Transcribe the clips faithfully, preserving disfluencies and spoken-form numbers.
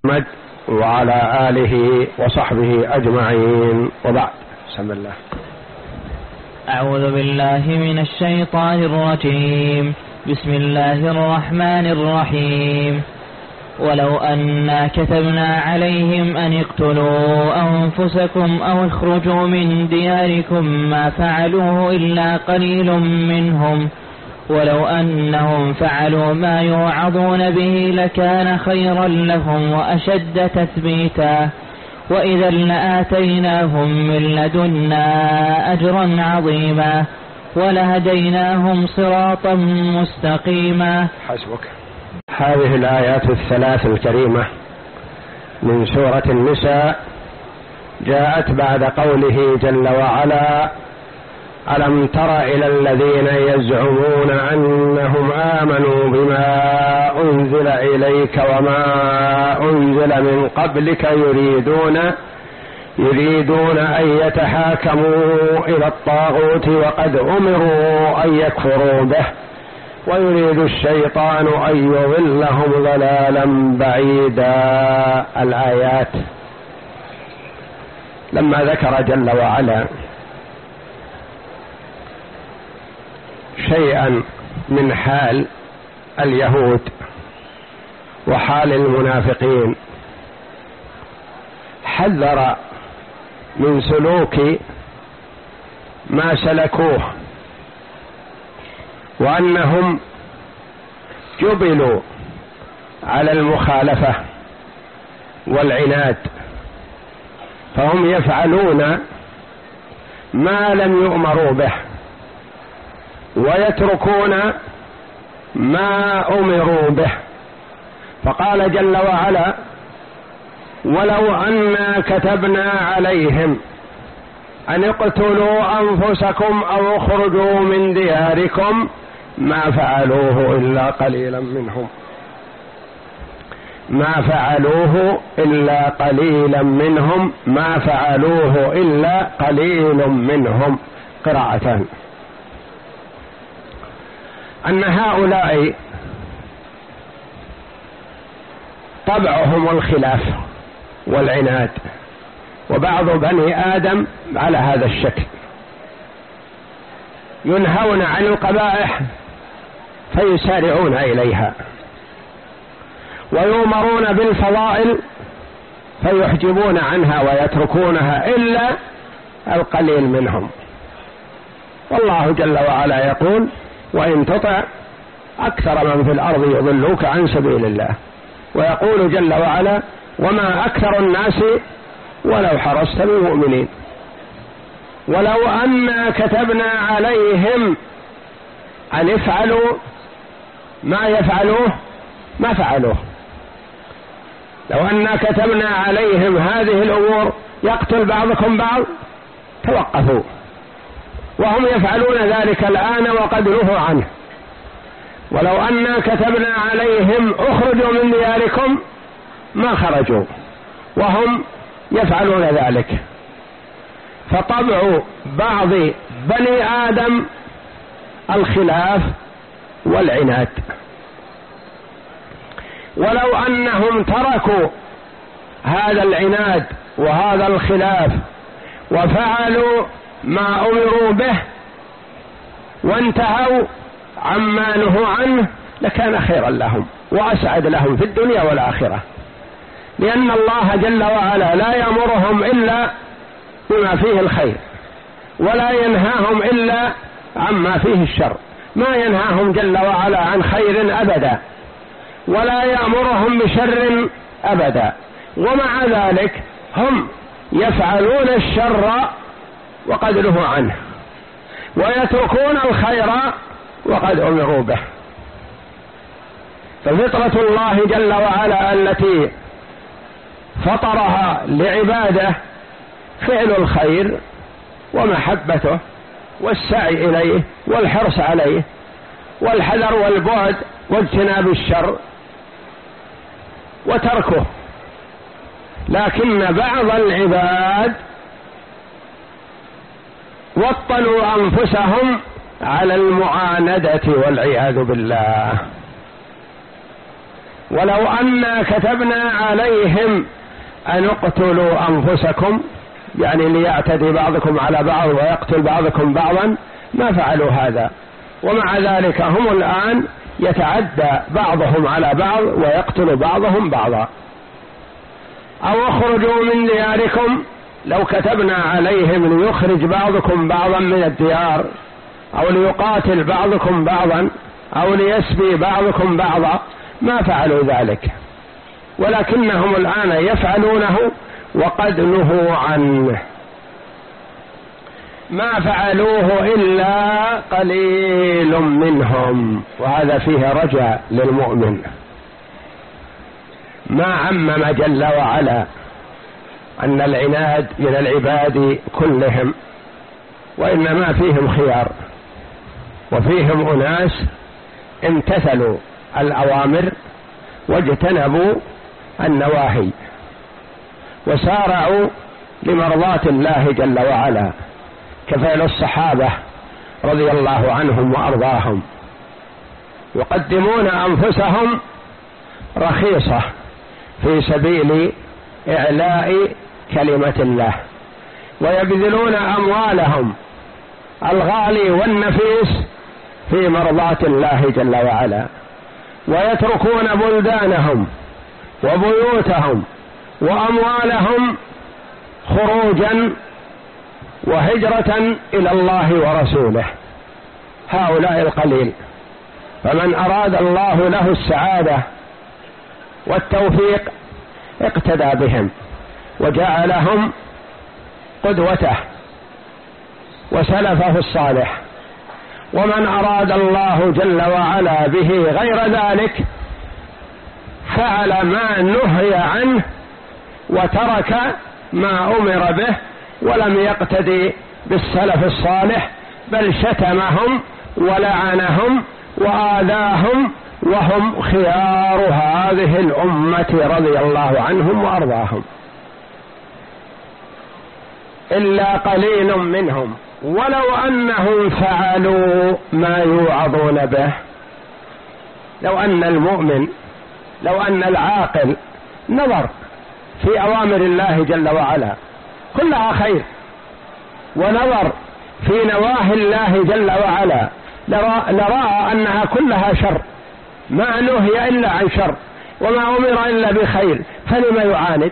محمد وعلى آله وصحبه أجمعين، وبعد. بسم الله. أعوذ بالله من الشيطان الرجيم. بسم الله الرحمن الرحيم. ولو أنا كتبنا عليهم أن اقتلوا أنفسكم أو اخرجوا من دياركم ما فعلوه إلا قليل منهم ولو أنهم فعلوا ما يوعظون به لكان خيرا لهم وأشد تثبيتا وإذا لآتيناهم من لدنا أجرا عظيما ولهديناهم صراطا مستقيما. حسبك. هذه الآيات الثلاث الكريمة من سورة النساء جاءت بعد قوله جل وعلا: ألم تر إلى الذين يزعمون أنهم آمنوا بما أنزل إليك وما أنزل من قبلك يريدون يريدون أن يتحاكموا إلى الطاغوت وقد أمروا أن يكفروا به ويريد الشيطان أن يضلهم ضلالا بعيدا. الآيات. لما ذكر جل وعلا شيئا من حال اليهود وحال المنافقين حذر من سلوك ما سلكوه، وأنهم جبلوا على المخالفة والعناد، فهم يفعلون ما لم يؤمروا به ويتركون ما أمروا به. فقال جل وعلا: ولو أنا كتبنا عليهم أن اقتلوا أنفسكم أو اخرجوا من دياركم ما فعلوه إلا قليلا منهم ما فعلوه إلا قليلا منهم ما فعلوه إلا قليل منهم. قراءتان. أن هؤلاء طبعهم الخلاف والعناد، وبعض بني آدم على هذا الشكل، ينهون عن القبائح فيسارعون إليها، ويؤمرون بالفضائل فيحجبون عنها ويتركونها إلا القليل منهم. والله جل وعلا يقول: وإن تطع أكثر من في الأرض يضلوك عن سبيل الله. ويقول جل وعلا: وما أكثر الناس ولو حرصت بمؤمنين. ولو أنا كتبنا عليهم أن يفعلوا ما يفعلوه ما فعلوه. لو أنا كتبنا عليهم هذه الأمور يقتل بعضكم بعض توقفوا، وهم يفعلون ذلك الآن وقد نهوا عنه. ولو أنا كتبنا عليهم اخرجوا من دياركم ما خرجوا، وهم يفعلون ذلك. فطبع بعض بني آدم الخلاف والعناد. ولو أنهم تركوا هذا العناد وهذا الخلاف وفعلوا ما أمروا به وانتهوا عما نهوا عنه لكان خيرا لهم وأسعد لهم في الدنيا والآخرة، لأن الله جل وعلا لا يأمرهم إلا بما فيه الخير ولا ينهاهم إلا عما فيه الشر. ما ينهاهم جل وعلا عن خير أبدا ولا يأمرهم بشر أبدا، ومع ذلك هم يفعلون الشر وقد نهوا عنه ويتركون الخير وقد أمروا به. ففطرة الله جل وعلا التي فطرها لعباده فعل الخير ومحبته والسعي إليه والحرص عليه والحذر والبعد واجتناب الشر وتركه. لكن بعض العباد وطنوا أنفسهم على المعاندة والعياذ بالله، ولو أنا كتبنا عليهم أن اقتلوا أنفسكم، يعني ليعتدي بعضكم على بعض ويقتل بعضكم بعضا، ما فعلوا هذا، ومع ذلك هم الآن يتعدى بعضهم على بعض ويقتل بعضهم بعضا. أو اخرجوا من دياركم، لو كتبنا عليهم ليخرج بعضكم بعضا من الديار، أو ليقاتل بعضكم بعضا، أو ليسبي بعضكم بعضا، ما فعلوا ذلك، ولكنهم الآن يفعلونه وقد نهوا عنه. ما فعلوه إلا قليل منهم، وهذا فيه رجاء للمؤمن. ما عمم جل وعلا أن العناد من العباد كلهم، وإنما فيهم خيار، وفيهم أناس امتثلوا الأوامر واجتنبوا النواهي وسارعوا لمرضاة الله جل وعلا، كفعل الصحابة رضي الله عنهم وأرضاهم، يقدمون أنفسهم رخيصة في سبيل إعلاء كلمة الله، ويبذلون أموالهم الغالي والنفيس في مرضاة الله جل وعلا، ويتركون بلدانهم وبيوتهم وأموالهم خروجا وهجرة إلى الله ورسوله. هؤلاء القليل، فمن أراد الله له السعادة والتوفيق اقتدى بهم وجعلهم قدوته وسلفه الصالح، ومن أراد الله جل وعلا به غير ذلك فعل ما نهي عنه وترك ما أمر به، ولم يقتدي بالسلف الصالح، بل شتمهم ولعنهم وآذاهم، وهم خيار هذه الأمة رضي الله عنهم وأرضاهم، إلا قليل منهم. ولو أنهم فعلوا ما يوعظون به، لو أن المؤمن، لو أن العاقل نظر في أوامر الله جل وعلا كلها خير، ونظر في نواهي الله جل وعلا لرأى أنها كلها شر، ما نهي إلا عن شر وما أمر إلا بخير، فلما يعاند؟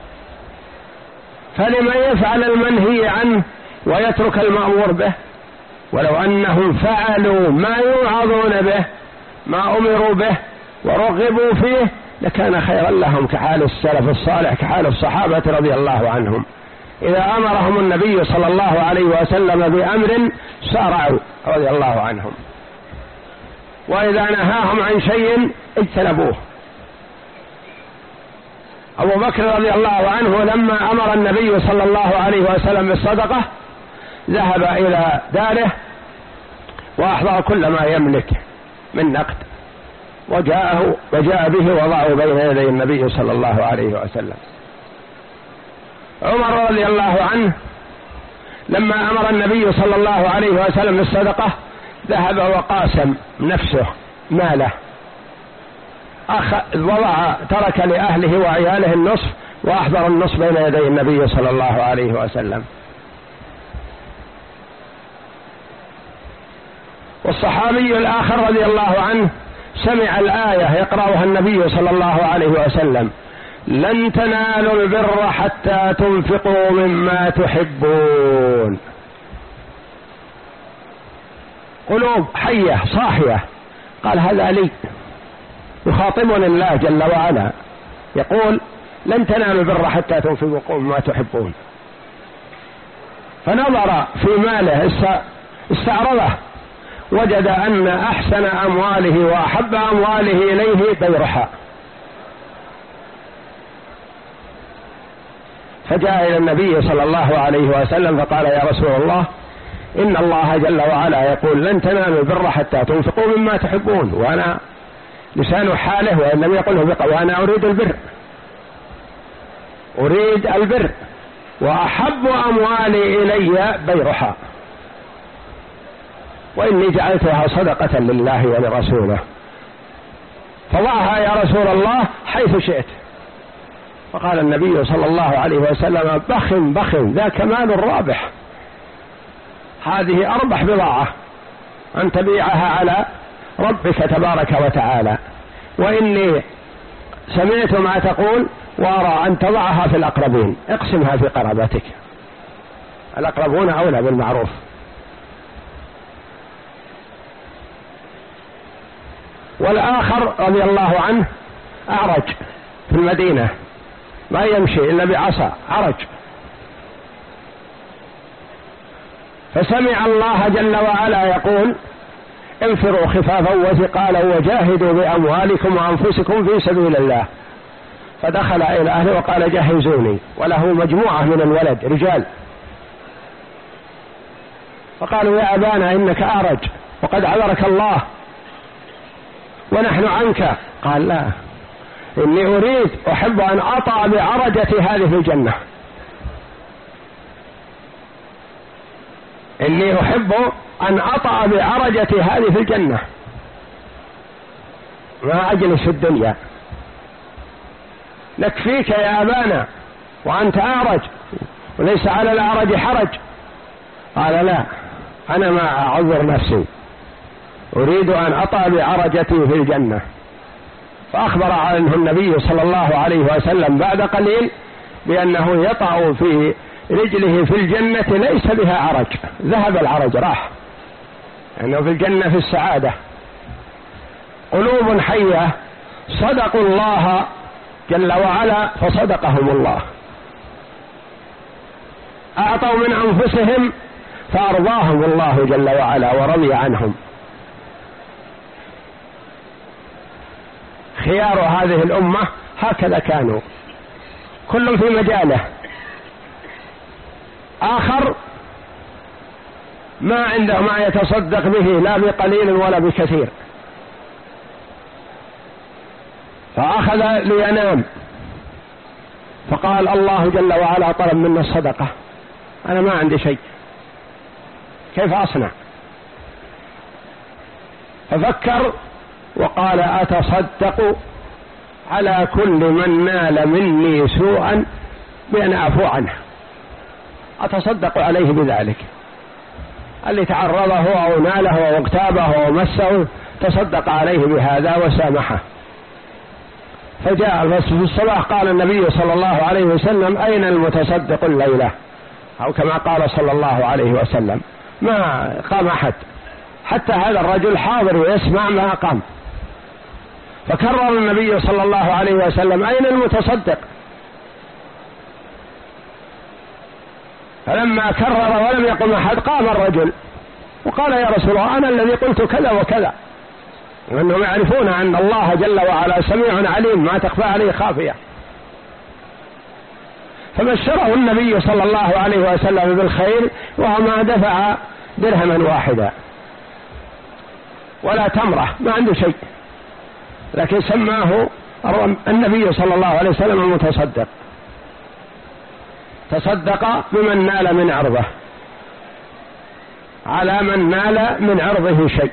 فلما يفعل المنهي عنه ويترك المأمور به؟ ولو أنهم فعلوا ما يوعظون به، ما أمروا به ورغبوا فيه، لكان خيرا لهم، كحال السلف الصالح، كحال الصحابة رضي الله عنهم. إذا أمرهم النبي صلى الله عليه وسلم بأمر سارعوا رضي الله عنهم، وإذا نهاهم عن شيء اجتنبوه. أبو بكر رضي الله عنه لما أمر النبي صلى الله عليه وسلم بالصدقة ذهب إلى داره وأحضر كل ما يملك من نقد، وجاءه وجاء به وضعه بين يدي النبي صلى الله عليه وسلم. عمر رضي الله عنه لما أمر النبي صلى الله عليه وسلم بالصدقة ذهب وقاسم نفسه ماله، أخ وضع ترك لأهله وعياله النصف وأحضر النصف بين يدي النبي صلى الله عليه وسلم. والصحابي الآخر رضي الله عنه سمع الآية يقرأها النبي صلى الله عليه وسلم: لن تنالوا البر حتى تنفقوا مما تحبون. قلوب حية صاحية، قال هذا لي، يخاطبنا الله جل وعلا يقول لن تنالوا البر حتى تنفقوا مما تحبون. فنظر في ماله استعرضه، وجد أن أحسن أمواله وأحب أمواله إليه بيرحاء، فجاء إلى النبي صلى الله عليه وسلم فقال: يا رسول الله، إن الله جل وعلا يقول لن تنالوا البر حتى تنفقوا مما تحبون، وأنا لسان حاله وإن لم يقله بقى، وأنا أريد البر، أريد البر، وأحب أموالي إلي بيرحاء، وإني جعلتها صدقة لله ولرسوله. فضعها يا رسول الله حيث شئت. فقال النبي صلى الله عليه وسلم بخ بخ ذا كمال رابح، هذه أربح بضاعة أن تبيعها على ربك تبارك وتعالى، وإني سمعت ما تقول وأرى أن تضعها في الأقربين، اقسمها في قرابتك، الأقربون أولى بالمعروف. والآخر رضي الله عنه أعرج في المدينة، ما يمشي إلا بعصا، عرج، فسمع الله جل وعلا يقول انفروا خفافا وثقالا وجاهدوا بأموالكم وأنفسكم في سبيل الله، فدخل إلى أهله وقال جهزوني، وله مجموعة من الولد رجال، فقالوا يا أبانا إنك أعرج وقد عذرك الله ونحن عنك. قال لا، إني أريد أحب أن أطأ بعرجة هذه في الجنة، إني أحب أن أطأ بعرجة هذه في الجنة، ما أجلس في الدنيا، نكفيك يا أبانا وأنت أعرج وليس على الأعرج حرج. قال لا، أنا ما أعذر نفسي، أريد أن أطأ بعرجتي في الجنة. فأخبر عنه النبي صلى الله عليه وسلم بعد قليل بأنه يطأ في رجله في الجنة ليس بها عرج، ذهب العرج راح، لأنه يعني في الجنة في السعادة. قلوب حية صدقوا الله جل وعلا فصدقهم الله، أعطوا من أنفسهم فأرضاهم الله جل وعلا ورضي عنهم. خيار هذه الأمة هكذا كانوا، كل في مجاله. آخر ما عنده ما يتصدق به لا بقليل ولا بكثير، فأخذ لينام، فقال الله جل وعلا طلب منا الصدقة، أنا ما عندي شيء، كيف أصنع؟ ففكر وقال أتصدق على كل من نال مني سوءا بأن أعفو عنه، أتصدق عليه بذلك، اللي تعرضه أو ناله أو اغتابه أو مسه تصدق عليه بهذا وسامحه. فجاء في الصباح قال النبي صلى الله عليه وسلم أين المتصدق الليلة؟ أو كما قال صلى الله عليه وسلم، ما قام أحد، حتى هذا الرجل حاضر ويسمع ما قام. فكرر النبي صلى الله عليه وسلم أين المتصدق؟ فلما كرر ولم يقم أحد قام الرجل وقال يا رسول الله أنا الذي قلت كذا وكذا، وأنهم يعرفون أن الله جل وعلا سميع عليم ما تخفى عليه خافية. فبشره النبي صلى الله عليه وسلم بالخير وما دفع درهما واحدا ولا تمرة، ما عنده شيء، لكن سماه النبي صلى الله عليه وسلم المتصدق، تصدق بمن نال من عرضه على من نال من عرضه شيء،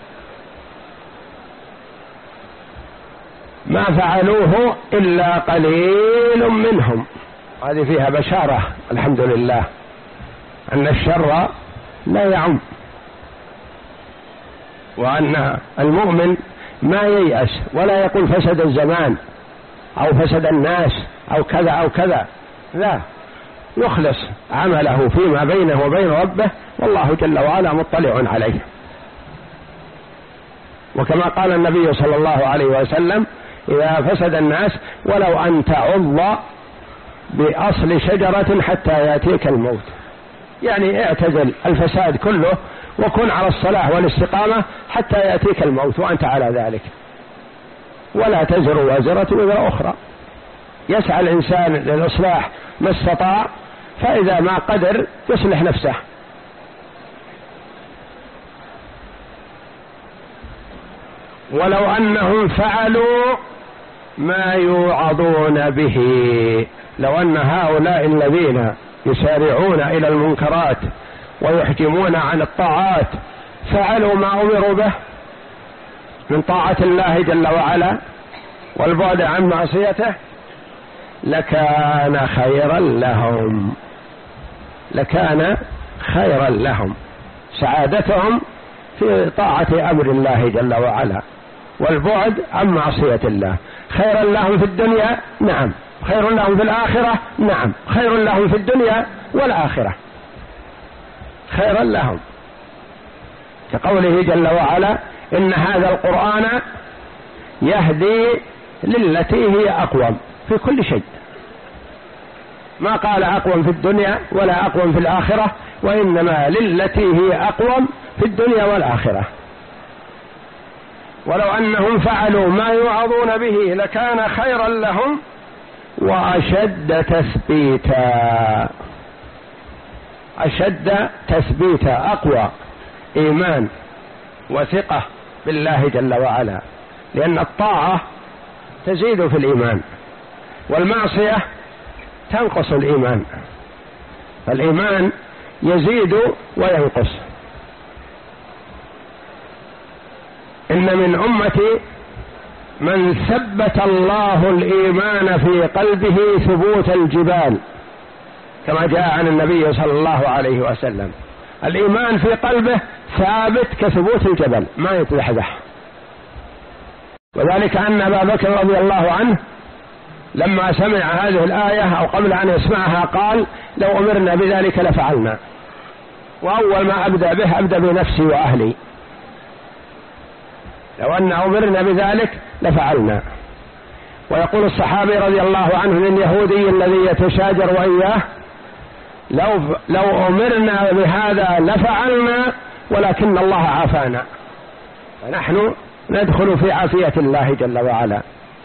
ما فعلوه إلا قليل منهم. هذه فيها بشارة الحمد لله أن الشر لا يعم، وأن المؤمن ما ييأس ولا يقول فسد الزمان أو فسد الناس أو كذا أو كذا، لا، يخلص عمله فيما بينه وبين ربه، والله جل وعلا مطلع عليه. وكما قال النبي صلى الله عليه وسلم إذا فسد الناس ولو أن تعض بأصل شجرة حتى يأتيك الموت، يعني اعتزل الفساد كله وكن على الصلاح والاستقامة حتى يأتيك الموت وأنت على ذلك، ولا تزر وازرة وزر أخرى. يسعى الإنسان للإصلاح ما استطاع، فإذا ما قدر يصلح نفسه. ولو أنهم فعلوا ما يوعظون به، لو أن هؤلاء الذين يسارعون إلى المنكرات ويحجمون عن الطاعات فعلوا ما أمروا به من طاعة الله جل وعلا والبعد عن معصيته لكان خيرا لهم، لكان خيرا لهم، سعادتهم في طاعة أمر الله جل وعلا والبعد عن معصية الله. خيرا لهم في الدنيا، نعم. خير لهم في الآخرة، نعم. خير لهم في الدنيا والآخرة، خيرا لهم، كقوله جل وعلا: إن هذا القرآن يهدي للتي هي أقوم في كل شيء. ما قال أقوم في الدنيا ولا أقوم في الآخرة، وإنما للتي هي أقوم في الدنيا والآخرة. ولو أنهم فعلوا ما يوعظون به لكان خيرا لهم وأشد تثبيتا. أشد تثبيتا، أقوى إيمان وثقة بالله جل وعلا، لأن الطاعة تزيد في الإيمان والمعصية تنقص الإيمان، فالإيمان يزيد وينقص. إن من أمتي من ثبت الله الإيمان في قلبه ثبوت الجبال، كما جاء عن النبي صلى الله عليه وسلم: الإيمان في قلبه ثابت كثبوت الجبل ما يتزحزح. وذلك أن أبا بكر رضي الله عنه لما سمع هذه الآية أو قبل أن يسمعها قال: لو أمرنا بذلك لفعلنا، وأول ما أبدأ به أبدأ بنفسي وأهلي، لو أن أمرنا بذلك لفعلنا. ويقول الصحابي رضي الله عنه لليهودي الذي يتشاجر وإياه: لو, لو أمرنا بهذا لفعلنا ولكن الله عافانا. فنحن ندخل في عافية الله جل وعلا.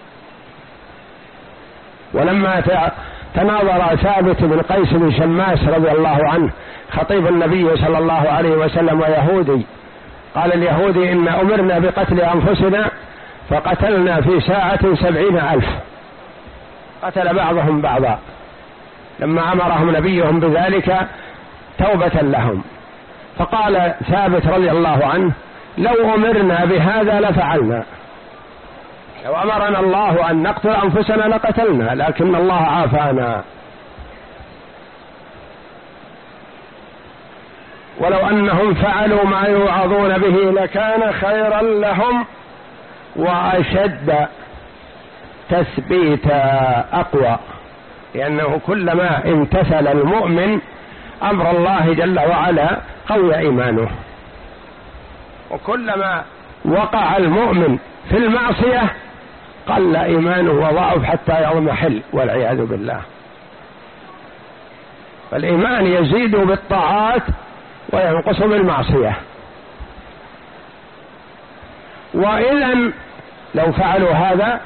ولما تناظر ثابت بن قيس بن شماس رضي الله عنه خطيب النبي صلى الله عليه وسلم ويهودي، قال اليهودي: إن أمرنا بقتل أنفسنا فقتلنا في ساعة سبعين ألف، قتل بعضهم بعضا، لما أمرهم نبيهم بذلك توبة لهم. فقال ثابت رضي الله عنه: لو أمرنا بهذا لفعلنا، لو أمرنا الله أن نقتل أنفسنا لقتلنا، لكن الله عافانا. ولو أنهم فعلوا ما يوعظون به لكان خيرا لهم وأشد تثبيتا، أقوى، لأنه كلما امتثل المؤمن أمر الله جل وعلا قوي إيمانه، وكلما وقع المؤمن في المعصية قل إيمانه وضعف حتى يضمحل والعياذ بالله. فالإيمان يزيد بالطاعات وينقص بالمعصية. وإذا لو فعلوا هذا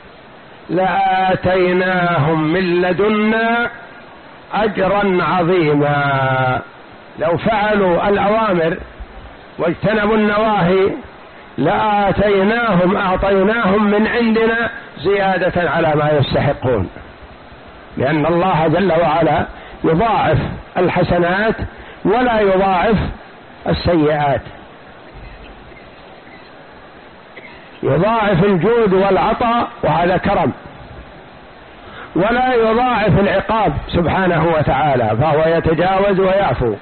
لآتيناهم من لدنا أجرا عظيما. لو فعلوا الأوامر واجتنبوا النواهي لآتيناهم أعطيناهم من عندنا زيادة على ما يستحقون، لأن الله جل وعلا يضاعف الحسنات ولا يضاعف السيئات، يضاعف الجود والعطاء وهذا كرم، ولا يضاعف العقاب سبحانه وتعالى، فهو يتجاوز ويعفو.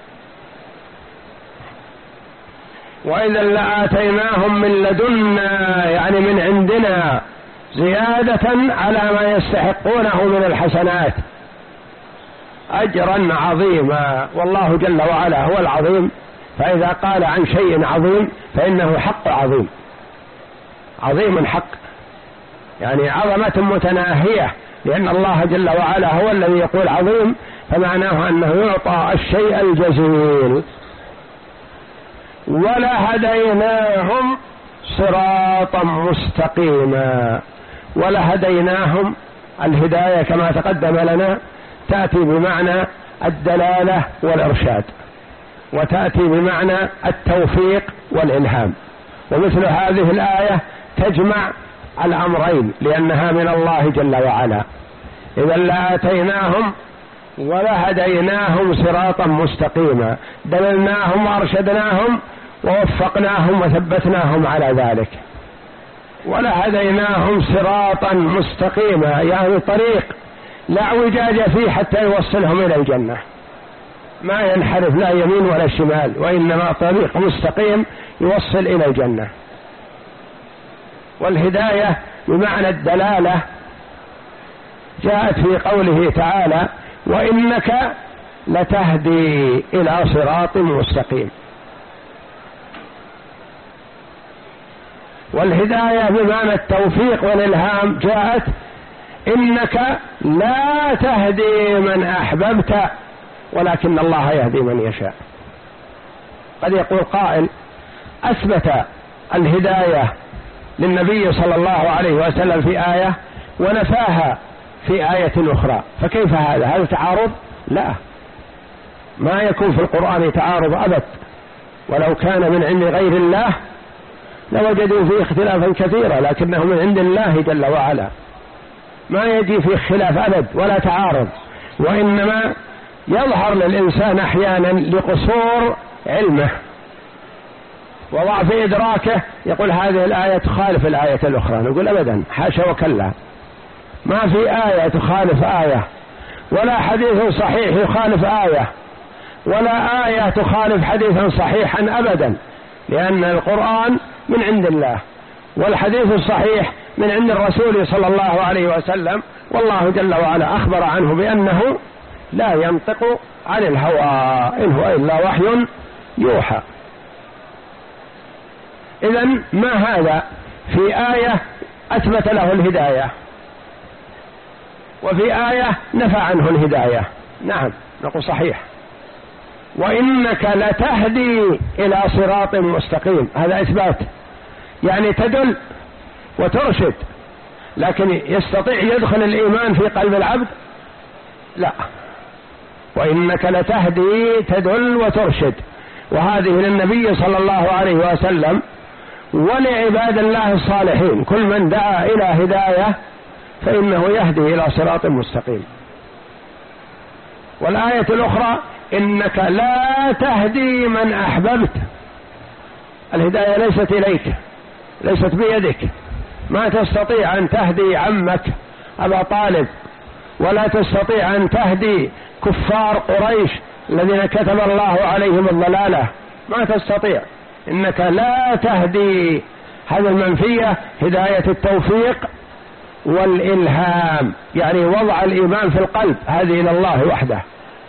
وإذا لآتيناهم من لدنا يعني من عندنا زيادة على ما يستحقونه من الحسنات أجرا عظيما. والله جل وعلا هو العظيم، فإذا قال عن شيء عظيم فإنه حق عظيم، عظيم حق، يعني عظمة متناهية، لأن الله جل وعلا هو الذي يقول عظيم، فمعناه أنه يعطى الشيء الجزيل. ولهديناهم صراطا مستقيما. ولهديناهم، الهداية كما تقدم لنا تأتي بمعنى الدلالة والإرشاد، وتأتي بمعنى التوفيق والإلهام، ومثل هذه الآية تجمع الأمرين لأنها من الله جل وعلا. إذا لآتيناهم ولهديناهم صراطا مستقيما، دللناهم وأرشدناهم ووفقناهم وثبتناهم على ذلك. ولهديناهم صراطا مستقيما، يعني طريق لا اعوجاج فيه حتى يوصلهم إلى الجنة، ما ينحرف لا يمين ولا شمال، وإنما طريق مستقيم يوصل إلى الجنة. والهداية بمعنى الدلالة جاءت في قوله تعالى: وإنك لتهدي إلى صراط مستقيم. والهداية بمعنى التوفيق والإلهام جاءت: إنك لا تهدي من أحببت ولكن الله يهدي من يشاء. قد يقول قائل: أثبت الهداية للنبي صلى الله عليه وسلم في آية ونفاها في آية أخرى، فكيف هذا؟ هذا تعارض؟ لا، ما يكون في القرآن تعارض أبد، ولو كان من عند غير الله لوجدوا فيه اختلافا كثيرا، لكنه من عند الله جل وعلا ما يجي فيه خلاف أبد ولا تعارض، وإنما يظهر للإنسان أحيانا لقصور علمه وضعف إدراكه، يقول هذه الآية تخالف الآية الأخرى، نقول أبدا، حاشا وكلا، ما في آية تخالف آية، ولا حديث صحيح يخالف آية، ولا آية تخالف حديثا صحيحا أبدا، لأن القرآن من عند الله والحديث الصحيح من عند الرسول صلى الله عليه وسلم، والله جل وعلا أخبر عنه بأنه لا ينطق عن الهوى إن هو إلا وحي يوحى. إذن ما هذا؟ في آية أثبت له الهداية، وفي آية نفى عنه الهداية. نعم نقول صحيح. وإنك لتهدي إلى صراط مستقيم، هذا إثبات، يعني تدل وترشد، لكن يستطيع يدخل الإيمان في قلب العبد؟ لا. وإنك لتهدي تدل وترشد، وهذه للنبي صلى الله عليه وسلم ولعباد الله الصالحين، كل من دعا إلى هداية فإنه يهدي إلى صراط مستقيم. والآية الأخرى: إنك لا تهدي من أحببت، الهداية ليست إليك، ليست بيدك، ما تستطيع أن تهدي عمك أبا طالب، ولا تستطيع أن تهدي كفار قريش الذين كتب الله عليهم الضلالة، ما تستطيع. إنك لا تهدي، هذا المنفية هداية التوفيق والإلهام، يعني وضع الإيمان في القلب، هذه إلى الله وحده.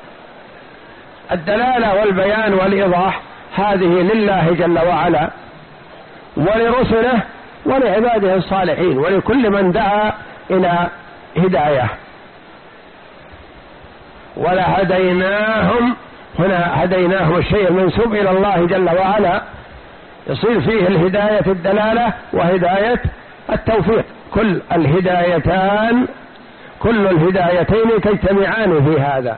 الدلالة والبيان والإيضاح هذه لله جل وعلا ولرسله ولعباده الصالحين ولكل من دعا إلى هداية. ولهديناهم، هنا هديناهم الشيء المنسوب إلى الله جل وعلا يصير فيه الهداية الدلالة وهداية التوفيق، كل الهدايتان كل الهدايتين تجتمعان في هذا.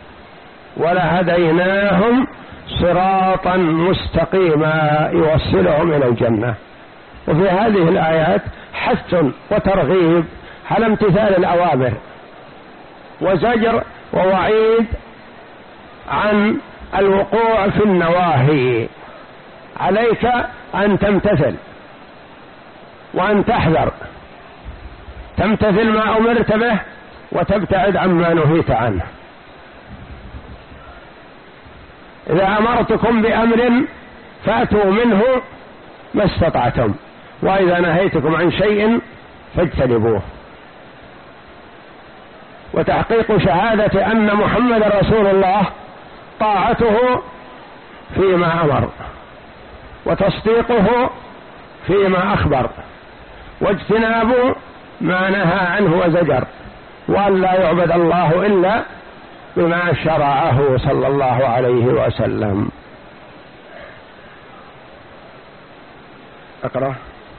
ولهديناهم صراطا مستقيما يوصلهم إلى الجنة. وفي هذه الآيات حث وترغيب على امتثال الأوامر، وزجر ووعيد عن الوقوع في النواهي. عليك أن تمتثل وأن تحذر، تمتثل ما أمرت به وتبتعد عما نهيت عنه. إذا أمرتكم بأمر فأتوا منه ما استطعتم، وإذا نهيتكم عن شيء فاجتنبوه. وتحقيق شهادة أن محمد رسول الله طاعته فيما أمر، وتصديقه فيما أخبر، واجتناب ما نهى عنه وزجر، وأن لا يعبد الله إلا بما شرعه صلى الله عليه وسلم. أقرأ.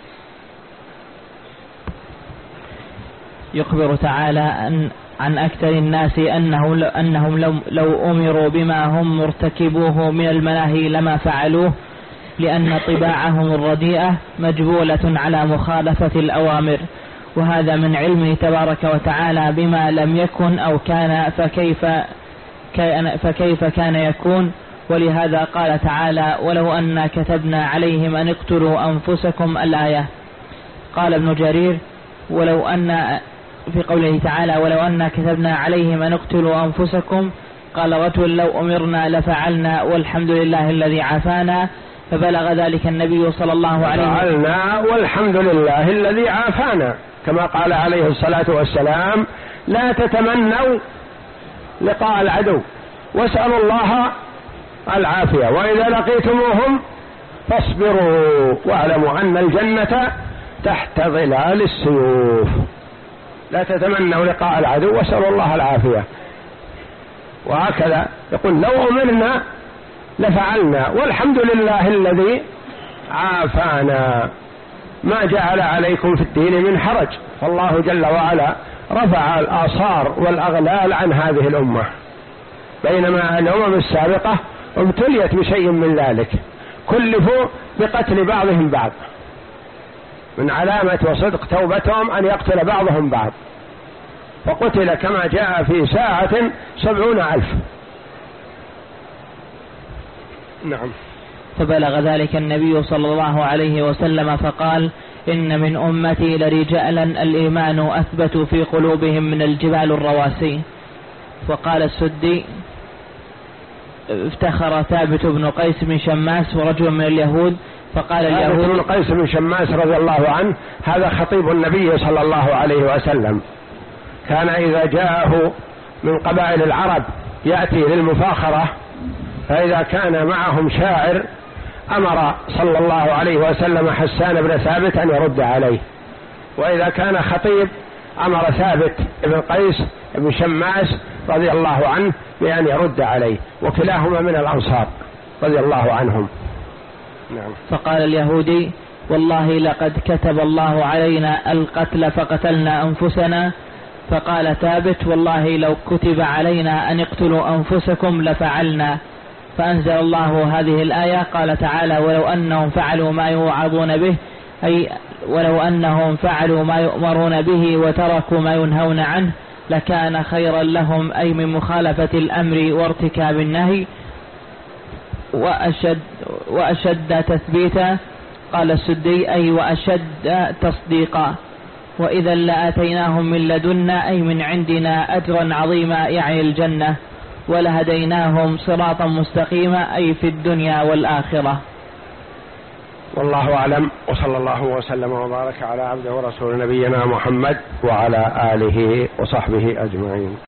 يخبر تعالى أن عن أكثر الناس أنه أنهم لو, لو أمروا بما هم مرتكبوه من المناهي لما فعلوه، لأن طباعهم الرديئة مجبولة على مخالفة الأوامر، وهذا من علمه تبارك وتعالى بما لم يكن أو كان فكيف كان فكيف كان يكون. ولهذا قال تعالى: ولو أنا كتبنا عليهم أن اقتلوا أنفسكم الآية. قال ابن جرير: ولو أن في قوله تعالى: ولو أن كتبنا عليهم أن اقتلوا أنفسكم، قال رجل: لو أمرنا لفعلنا والحمد لله الذي عافانا. فبلغ ذلك النبي صلى الله عليه وسلم: فعلنا والحمد لله الذي عافانا، كما قال عليه الصلاة والسلام: لا تتمنوا لقاء العدو واسألوا الله العافية، وإذا لقيتموهم فاصبروا واعلموا أن الجنة تحت ظلال السيوف. لا تتمنوا لقاء العدو واسألوا الله العافية. وهكذا يقول: لو أمرنا لفعلنا والحمد لله الذي عافانا، ما جعل عليكم في الدين من حرج. فالله جل وعلا رفع الآصار والأغلال عن هذه الأمة، بينما الأمم السابقة ابتليت بشيء من ذلك، كلفوا بقتل بعضهم بعض. من علامة وصدق توبتهم أن يقتل بعضهم بعض، فقتل كما جاء في ساعة سبعون ألف. نعم. فبلغ ذلك النبي صلى الله عليه وسلم فقال: إن من أمتي لرجالا الإيمان أثبت في قلوبهم من الجبال الرواسي. وقال السدي: افتخر ثابت بن قيس بن شماس ورجل من اليهود، فقال اليهود: ثابت بن قيس بن شماس رضي الله عنه هذا خطيب النبي صلى الله عليه وسلم، كان إذا جاءه من قبائل العرب يأتي للمفاخرة، فإذا كان معهم شاعر أمر صلى الله عليه وسلم حسان بن ثابت أن يرد عليه، وإذا كان خطيب أمر ثابت بن قيس بن شماس رضي الله عنه بأن يرد عليه، وكلاهما من الأنصار رضي الله عنهم. نعم. فقال اليهودي: والله لقد كتب الله علينا القتل فقتلنا أنفسنا. فقال ثابت: والله لو كتب علينا أن اقتلوا أنفسكم لفعلنا. فأنزل الله هذه الآية، قال تعالى: ولو أنهم فعلوا ما يوعظون به، أي ولو أنهم فعلوا ما يؤمرون به وتركوا ما ينهون عنه لكان خيرا لهم، أي من مخالفة الأمر وارتكاب النهي. وأشد, وأشد تثبيتا. قال السدي: أي وأشد تصديقا. وإذا لآتيناهم من لدنا، أي من عندنا، أجرا عظيما، يعني الجنة، ولهديناهم صراطا مستقيما، أي في الدنيا والآخرة. والله أعلم، وصلى الله وسلم وبارك على عبده ورسول نبينا محمد وعلى آله وصحبه أجمعين.